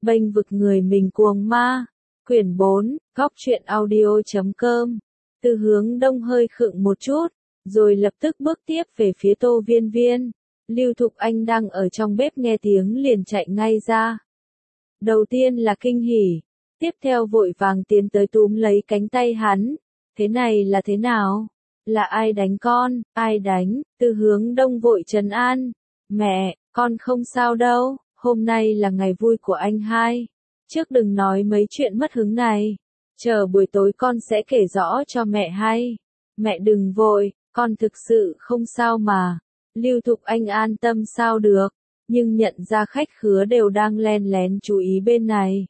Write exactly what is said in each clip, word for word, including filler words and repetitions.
Bênh vực người mình cuồng ma. Quyển bốn, góc truyện audio.com. Từ Hướng Đông hơi khựng một chút, rồi lập tức bước tiếp về phía Tô Viên Viên. Lưu Thục Anh đang ở trong bếp nghe tiếng liền chạy ngay ra. Đầu tiên là kinh hỉ, tiếp theo vội vàng tiến tới túm lấy cánh tay hắn. Thế này là thế nào? Là ai đánh con? Ai đánh? Từ Hướng Đông vội trấn an. Mẹ, con không sao đâu, hôm nay là ngày vui của anh hai. Trước đừng nói mấy chuyện mất hứng này. Chờ buổi tối con sẽ kể rõ cho mẹ hay. Mẹ đừng vội, con thực sự không sao mà. Lưu Thục Anh an tâm sao được, nhưng nhận ra khách khứa đều đang len lén chú ý bên này.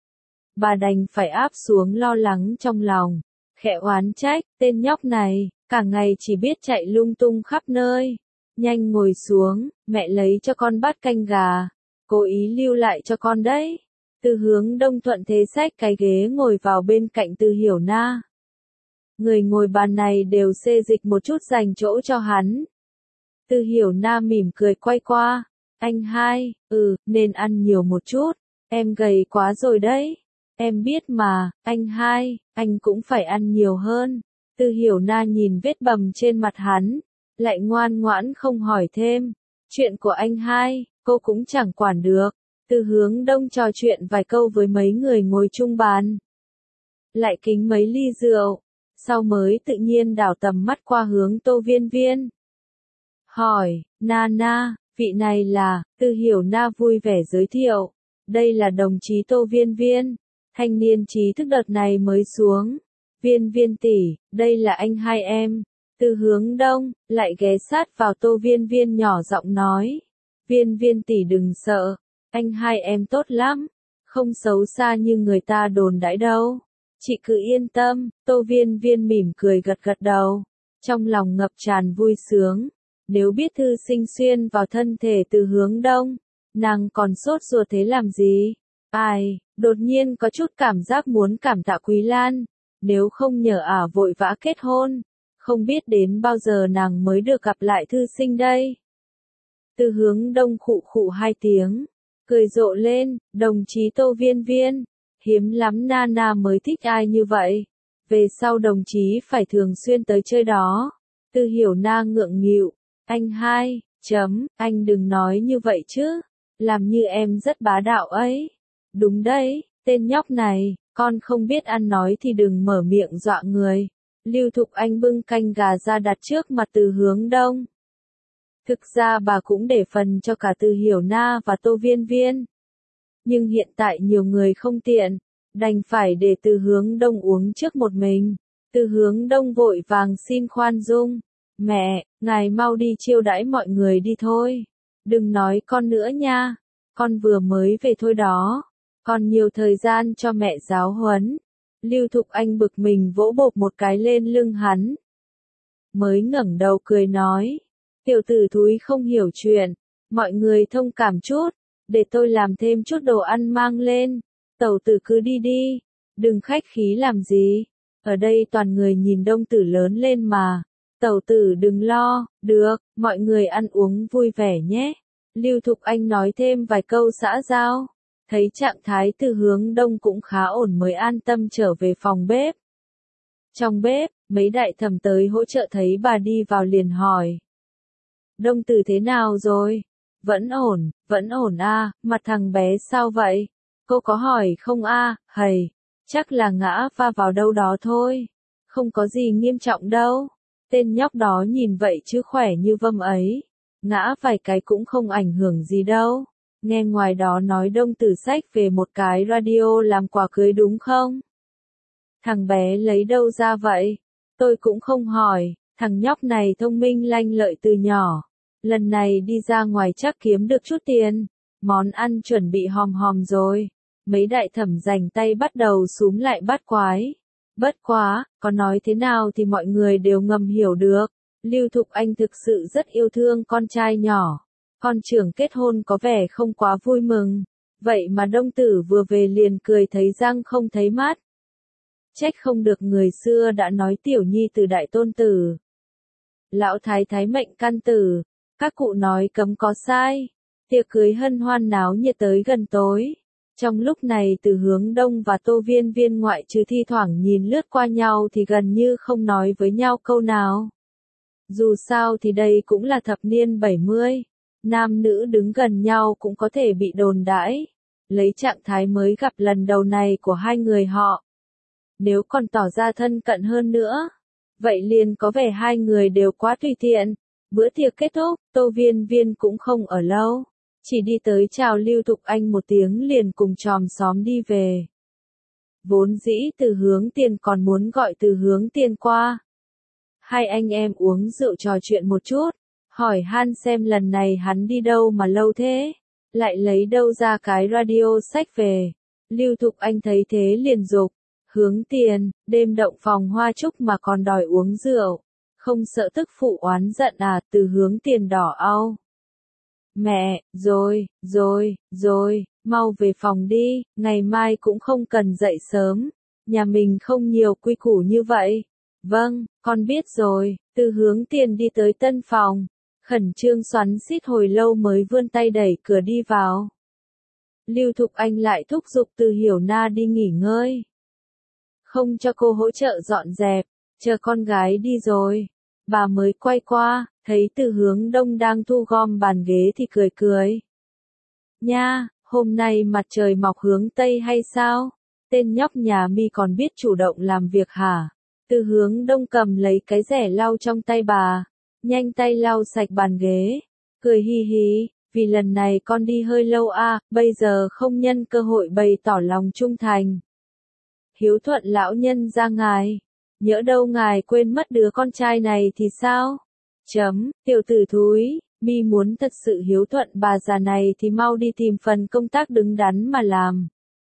Bà đành phải áp xuống lo lắng trong lòng, khẽ oán trách, tên nhóc này, cả ngày chỉ biết chạy lung tung khắp nơi. Nhanh ngồi xuống, mẹ lấy cho con bát canh gà, cố ý lưu lại cho con đấy. Từ Hướng Đông thuận thế xách cái ghế ngồi vào bên cạnh Từ Hiểu Na. Người ngồi bàn này đều xê dịch một chút dành chỗ cho hắn. Từ Hiểu Na mỉm cười quay qua. Anh hai, ừ, nên ăn nhiều một chút, em gầy quá rồi đấy. Em biết mà, anh hai, anh cũng phải ăn nhiều hơn. Từ Hiểu Na nhìn vết bầm trên mặt hắn, lại ngoan ngoãn không hỏi thêm. Chuyện của anh hai, cô cũng chẳng quản được. Từ Hướng Đông trò chuyện vài câu với mấy người ngồi chung bàn. Lại kính mấy ly rượu, sau mới tự nhiên đảo tầm mắt qua hướng Tô Viên Viên. Hỏi, Na Na, vị này là, Từ Hiểu Na vui vẻ giới thiệu. Đây là đồng chí Tô Viên Viên, thanh niên trí thức đợt này mới xuống. Viên Viên tỷ, đây là anh hai em. Từ Hướng Đông, lại ghé sát vào Tô Viên Viên nhỏ giọng nói. Viên Viên tỷ đừng sợ, anh hai em tốt lắm, không xấu xa như người ta đồn đãi đâu. Chị cứ yên tâm, Tô Viên Viên mỉm cười gật gật đầu, trong lòng ngập tràn vui sướng. Nếu biết thư sinh xuyên vào thân thể Từ Hướng Đông, nàng còn sốt ruột thế làm gì? Ai, đột nhiên có chút cảm giác muốn cảm tạ Quý Lan, nếu không nhờ ả vội vã kết hôn, không biết đến bao giờ nàng mới được gặp lại thư sinh đây. Từ Hướng Đông khụ khụ hai tiếng, cười rộ lên, đồng chí Tô Viên Viên, hiếm lắm Na Na mới thích ai như vậy. Về sau đồng chí phải thường xuyên tới chơi đó. Từ Hiểu Na ngượng nghịu, anh hai, chấm, anh đừng nói như vậy chứ, làm như em rất bá đạo ấy. Đúng đấy, tên nhóc này, con không biết ăn nói thì đừng mở miệng dọa người. Lưu Thục Anh bưng canh gà ra đặt trước mặt Từ Hướng Đông. Thực ra bà cũng để phần cho cả Từ Hiểu Na và Tô Viên Viên. Nhưng hiện tại nhiều người không tiện, đành phải để Từ Hướng Đông uống trước một mình. Từ Hướng Đông vội vàng xin khoan dung. Mẹ, ngài mau đi chiêu đãi mọi người đi thôi. Đừng nói con nữa nha, con vừa mới về thôi đó. Còn nhiều thời gian cho mẹ giáo huấn. Lưu Thục Anh bực mình vỗ bộp một cái lên lưng hắn. Mới ngẩng đầu cười nói. Tiểu tử thúi không hiểu chuyện, mọi người thông cảm chút, để tôi làm thêm chút đồ ăn mang lên. Tẩu tử cứ đi đi, đừng khách khí làm gì. Ở đây toàn người nhìn Đông tử lớn lên mà. Tẩu tử đừng lo, được, mọi người ăn uống vui vẻ nhé. Lưu Thục Anh nói thêm vài câu xã giao. Thấy trạng thái Từ Hướng Đông cũng khá ổn mới an tâm trở về phòng bếp. Trong bếp, mấy đại thẩm tới hỗ trợ thấy bà đi vào liền hỏi. Đông tử thế nào rồi? Vẫn ổn, vẫn ổn a, mặt thằng bé sao vậy? Cô có hỏi không a? À? Hầy, chắc là ngã va vào đâu đó thôi. Không có gì nghiêm trọng đâu. Tên nhóc đó nhìn vậy chứ khỏe như vâm ấy. Ngã vài cái cũng không ảnh hưởng gì đâu. Nghe ngoài đó nói Đông tử xách về một cái radio làm quà cưới đúng không? Thằng bé lấy đâu ra vậy? Tôi cũng không hỏi, thằng nhóc này thông minh lanh lợi từ nhỏ. Lần này đi ra ngoài chắc kiếm được chút tiền. Món ăn chuẩn bị hòm hòm rồi. Mấy đại thẩm rảnh tay bắt đầu súm lại bắt quái. Bất quá, có nói thế nào thì mọi người đều ngầm hiểu được. Lưu Thục Anh thực sự rất yêu thương con trai nhỏ. Con trưởng kết hôn có vẻ không quá vui mừng. Vậy mà Đông tử vừa về liền cười thấy răng không thấy mắt. Trách không được người xưa đã nói tiểu nhi từ đại tôn tử. Lão thái thái mệnh căn tử. Các cụ nói cấm có sai. Tiệc cưới hân hoan náo nhiệt tới gần tối. Trong lúc này Từ Hướng Đông và Tô Viên Viên ngoại trừ thi thoảng nhìn lướt qua nhau thì gần như không nói với nhau câu nào. Dù sao thì đây cũng là thập niên bảy mươi, nam nữ đứng gần nhau cũng có thể bị đồn đãi, lấy trạng thái mới gặp lần đầu này của hai người họ. Nếu còn tỏ ra thân cận hơn nữa, vậy liền có vẻ hai người đều quá tùy tiện. Bữa tiệc kết thúc, Tô Viên Viên cũng không ở lâu, chỉ đi tới chào Lưu Thục Anh một tiếng liền cùng chòm xóm đi về. Vốn dĩ Từ Hướng Tiền còn muốn gọi Từ Hướng Tiền qua. Hai anh em uống rượu trò chuyện một chút, hỏi han xem lần này hắn đi đâu mà lâu thế, lại lấy đâu ra cái radio sách về. Lưu Thục Anh thấy thế liền dục, Hướng Tiền, đêm động phòng hoa trúc mà còn đòi uống rượu, không sợ tức phụ oán giận à? Từ Hướng Tiền đỏ au. Mẹ, rồi, rồi, rồi, mau về phòng đi, ngày mai cũng không cần dậy sớm, nhà mình không nhiều quy củ như vậy. Vâng, con biết rồi. Từ Hướng Tiền đi tới tân phòng, khẩn trương xoắn xít hồi lâu mới vươn tay đẩy cửa đi vào. Lưu Thục Anh lại thúc giục Từ Hiểu Na đi nghỉ ngơi, không cho cô hỗ trợ dọn dẹp, chờ con gái đi rồi. Bà mới quay qua, thấy Từ Hướng Đông đang thu gom bàn ghế thì cười cười. Nha, hôm nay mặt trời mọc hướng Tây hay sao? Tên nhóc nhà mi còn biết chủ động làm việc hả? Từ Hướng Đông cầm lấy cái rẻ lau trong tay bà, nhanh tay lau sạch bàn ghế, cười hi hi, vì lần này con đi hơi lâu à, bây giờ không nhân cơ hội bày tỏ lòng trung thành. Hiếu thuận lão nhân ra ngài, nhỡ đâu ngài quên mất đứa con trai này thì sao? Chấm, tiểu tử thúi, mi muốn thật sự hiếu thuận bà già này thì mau đi tìm phần công tác đứng đắn mà làm.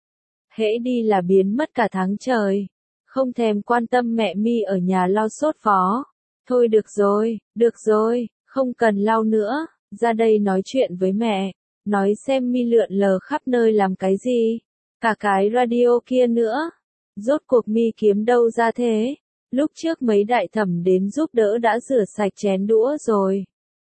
Hễ đi là biến mất cả tháng trời, không thèm quan tâm mẹ mi ở nhà lo sốt phó. Thôi được rồi, được rồi, không cần lau nữa, ra đây nói chuyện với mẹ, nói xem mi lượn lờ khắp nơi làm cái gì, cả cái radio kia nữa. Rốt cuộc mi kiếm đâu ra thế? Lúc trước mấy đại thẩm đến giúp đỡ đã rửa sạch chén đũa rồi.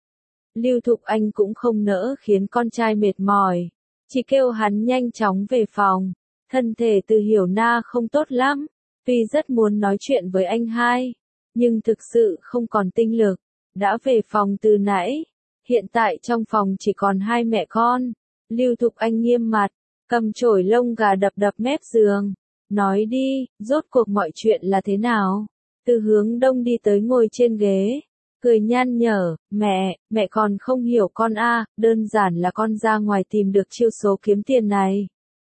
Lưu Thục Anh cũng không nỡ khiến con trai mệt mỏi, chỉ kêu hắn nhanh chóng về phòng. Thân thể Từ Hiểu Na không tốt lắm, tuy rất muốn nói chuyện với anh hai, nhưng thực sự không còn tinh lực, đã về phòng từ nãy. Hiện tại trong phòng chỉ còn hai mẹ con. Lưu Thục Anh nghiêm mặt, cầm chổi lông gà đập đập mép giường. Nói đi, rốt cuộc mọi chuyện là thế nào? Từ Hướng Đông đi tới ngồi trên ghế, cười nhăn nhở, mẹ, mẹ còn không hiểu con a, à, đơn giản là con ra ngoài tìm được chiêu số kiếm tiền này.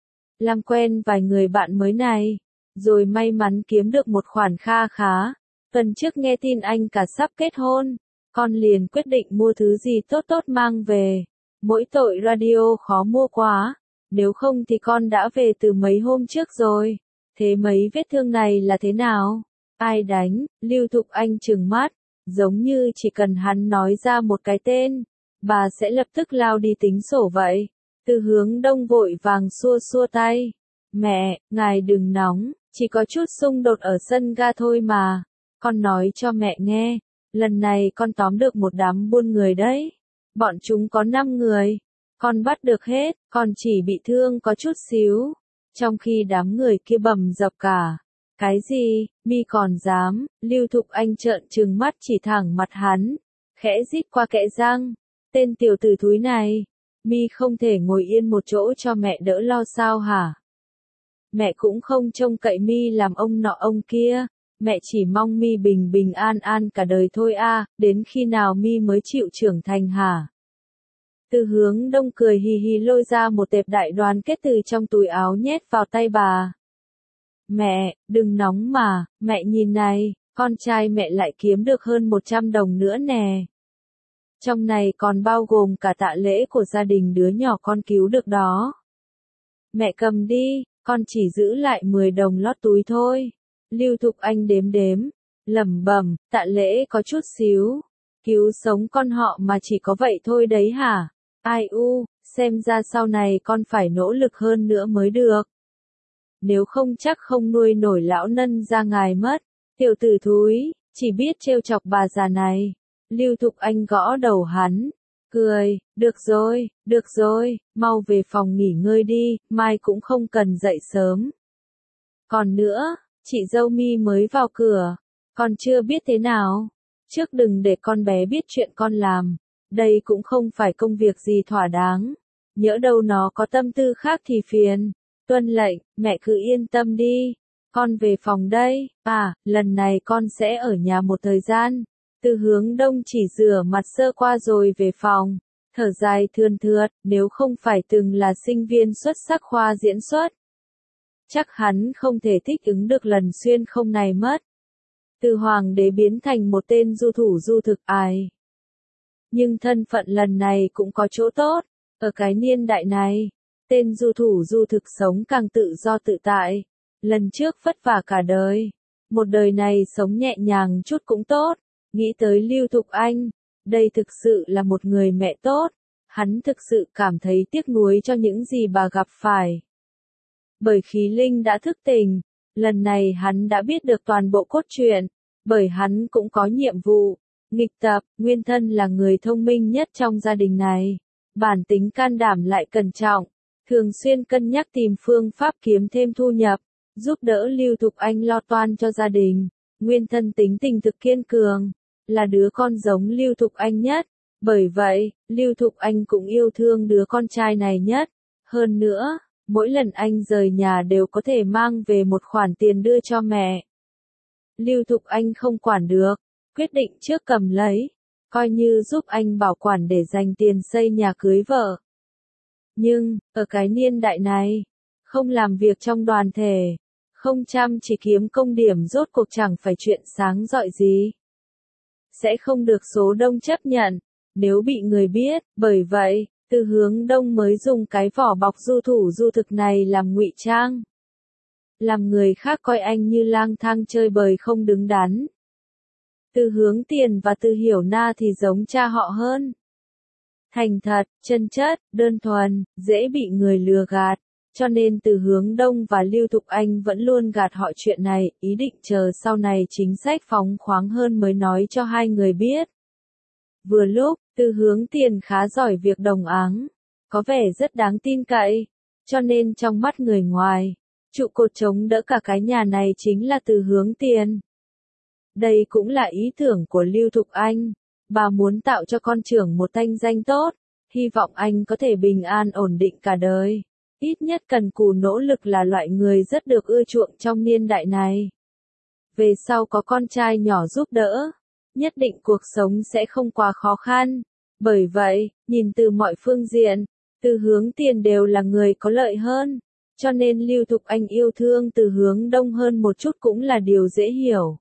Làm quen vài người bạn mới này, rồi may mắn kiếm được một khoản kha khá. Tuần trước nghe tin anh cả sắp kết hôn, con liền quyết định mua thứ gì tốt tốt mang về. Mỗi tội radio khó mua quá, nếu không thì con đã về từ mấy hôm trước rồi. Thế mấy vết thương này là thế nào? Ai đánh? Lưu Thục Anh trừng mắt, giống như chỉ cần hắn nói ra một cái tên, bà sẽ lập tức lao đi tính sổ vậy. Từ Hướng Đông vội vàng xua xua tay. Mẹ, ngài đừng nóng, chỉ có chút xung đột ở sân ga thôi mà. Con nói cho mẹ nghe, lần này con tóm được một đám buôn người đấy. Bọn chúng có năm người, con bắt được hết, con chỉ bị thương có chút xíu. Trong khi đám người kia bầm dập cả. Cái gì, mi còn dám? Lưu Thục Anh trợn trừng mắt chỉ thẳng mặt hắn, khẽ rít qua kẽ răng. Tên tiểu tử thúi này, mi không thể ngồi yên một chỗ cho mẹ đỡ lo sao hả? Mẹ cũng không trông cậy mi làm ông nọ ông kia, mẹ chỉ mong mi bình bình an an cả đời thôi a, à, đến khi nào mi mới chịu trưởng thành hả? Từ Hướng Đông cười hì hì lôi ra một tệp đại đoàn kết từ trong túi áo nhét vào tay bà. Mẹ, đừng nóng mà, mẹ nhìn này, con trai mẹ lại kiếm được hơn một trăm đồng nữa nè. Trong này còn bao gồm cả tạ lễ của gia đình đứa nhỏ con cứu được đó. Mẹ cầm đi, con chỉ giữ lại mười đồng lót túi thôi. Lưu Thục Anh đếm đếm, lẩm bẩm, tạ lễ có chút xíu, cứu sống con họ mà chỉ có vậy thôi đấy hả? Ai u, xem ra sau này con phải nỗ lực hơn nữa mới được. Nếu không chắc không nuôi nổi lão nân ra ngài mất. Tiểu tử thúi, chỉ biết trêu chọc bà già này. Lưu Thục Anh gõ đầu hắn, cười, được rồi, được rồi, mau về phòng nghỉ ngơi đi, mai cũng không cần dậy sớm. Còn nữa, chị dâu Mi mới vào cửa, con chưa biết thế nào. Trước đừng để con bé biết chuyện con làm, đây cũng không phải công việc gì thỏa đáng. Nhỡ đâu nó có tâm tư khác thì phiền. Tuân lệnh, mẹ cứ yên tâm đi. Con về phòng đây, à, lần này con sẽ ở nhà một thời gian. Từ Hướng Đông chỉ rửa mặt sơ qua rồi về phòng. Thở dài thườn thượt, nếu không phải từng là sinh viên xuất sắc khoa diễn xuất. Chắc hắn không thể thích ứng được lần xuyên không này mất. Từ hoàng đế biến thành một tên du thủ du thực ai. Nhưng thân phận lần này cũng có chỗ tốt. Ở cái niên đại này, tên du thủ du thực sống càng tự do tự tại. Lần trước vất vả cả đời. Một đời này sống nhẹ nhàng chút cũng tốt. Nghĩ tới Lưu Thục Anh, đây thực sự là một người mẹ tốt. Hắn thực sự cảm thấy tiếc nuối cho những gì bà gặp phải. Bởi khí linh đã thức tỉnh, lần này hắn đã biết được toàn bộ cốt truyện, bởi hắn cũng có nhiệm vụ. Nghịch tập, nguyên thân là người thông minh nhất trong gia đình này. Bản tính can đảm lại cẩn trọng, thường xuyên cân nhắc tìm phương pháp kiếm thêm thu nhập, giúp đỡ Lưu Thục Anh lo toan cho gia đình. Nguyên thân tính tình thực kiên cường, là đứa con giống Lưu Thục Anh nhất. Bởi vậy, Lưu Thục Anh cũng yêu thương đứa con trai này nhất. Hơn nữa, mỗi lần anh rời nhà đều có thể mang về một khoản tiền đưa cho mẹ. Lưu Thục Anh không quản được, quyết định trước cầm lấy, coi như giúp anh bảo quản để dành tiền xây nhà cưới vợ. Nhưng, ở cái niên đại này, không làm việc trong đoàn thể, không chăm chỉ kiếm công điểm rốt cuộc chẳng phải chuyện sáng rọi gì. Sẽ không được số đông chấp nhận, nếu bị người biết, bởi vậy, Từ Hướng Đông mới dùng cái vỏ bọc du thủ du thực này làm ngụy trang. Làm người khác coi anh như lang thang chơi bời không đứng đắn. Từ Hướng Tiền và Từ Hiểu Na thì giống cha họ hơn. Thành thật, chân chất, đơn thuần, dễ bị người lừa gạt. Cho nên Từ Hướng Đông và Lưu Thục Anh vẫn luôn gạt họ chuyện này, ý định chờ sau này chính sách phóng khoáng hơn mới nói cho hai người biết. Vừa lúc, Từ Hướng Tiền khá giỏi việc đồng áng, có vẻ rất đáng tin cậy, cho nên trong mắt người ngoài, trụ cột chống đỡ cả cái nhà này chính là Từ Hướng Tiền. Đây cũng là ý tưởng của Lưu Thục Anh, bà muốn tạo cho con trưởng một thanh danh tốt, hy vọng anh có thể bình an ổn định cả đời. Ít nhất cần cù nỗ lực là loại người rất được ưa chuộng trong niên đại này. Về sau có con trai nhỏ giúp đỡ, nhất định cuộc sống sẽ không quá khó khăn. Bởi vậy, nhìn từ mọi phương diện, Từ Hướng Tiền đều là người có lợi hơn. Cho nên Lưu Thục Anh yêu thương Từ Hướng Đông hơn một chút cũng là điều dễ hiểu.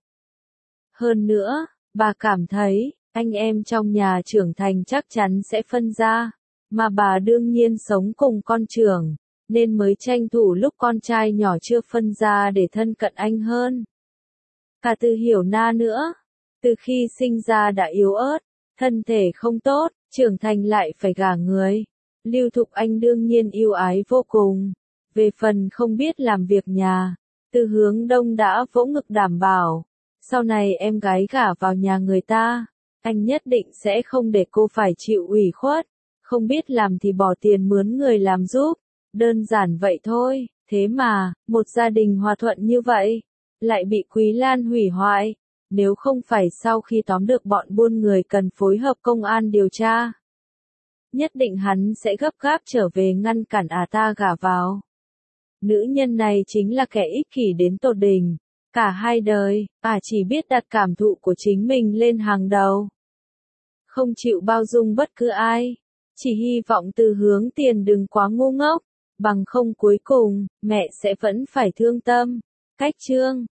Hơn nữa, bà cảm thấy, anh em trong nhà trưởng thành chắc chắn sẽ phân ra, mà bà đương nhiên sống cùng con trưởng, nên mới tranh thủ lúc con trai nhỏ chưa phân ra để thân cận anh hơn. Cả Từ Hiểu Na nữa, từ khi sinh ra đã yếu ớt, thân thể không tốt, trưởng thành lại phải gả người. Lưu Thục Anh đương nhiên yêu ái vô cùng. Về phần không biết làm việc nhà, Từ Hướng Đông đã vỗ ngực đảm bảo, sau này em gái gả vào nhà người ta, anh nhất định sẽ không để cô phải chịu ủy khuất, không biết làm thì bỏ tiền mướn người làm giúp, đơn giản vậy thôi. Thế mà, một gia đình hòa thuận như vậy, lại bị Quý Lan hủy hoại, nếu không phải sau khi tóm được bọn buôn người cần phối hợp công an điều tra. Nhất định hắn sẽ gấp gáp trở về ngăn cản à ta gả vào. Nữ nhân này chính là kẻ ích kỷ đến tột đỉnh. Cả hai đời, à chỉ biết đặt cảm thụ của chính mình lên hàng đầu. Không chịu bao dung bất cứ ai. Chỉ hy vọng Từ Hướng Tiền đừng quá ngu ngốc. Bằng không cuối cùng, mẹ sẽ vẫn phải thương tâm. Cách chương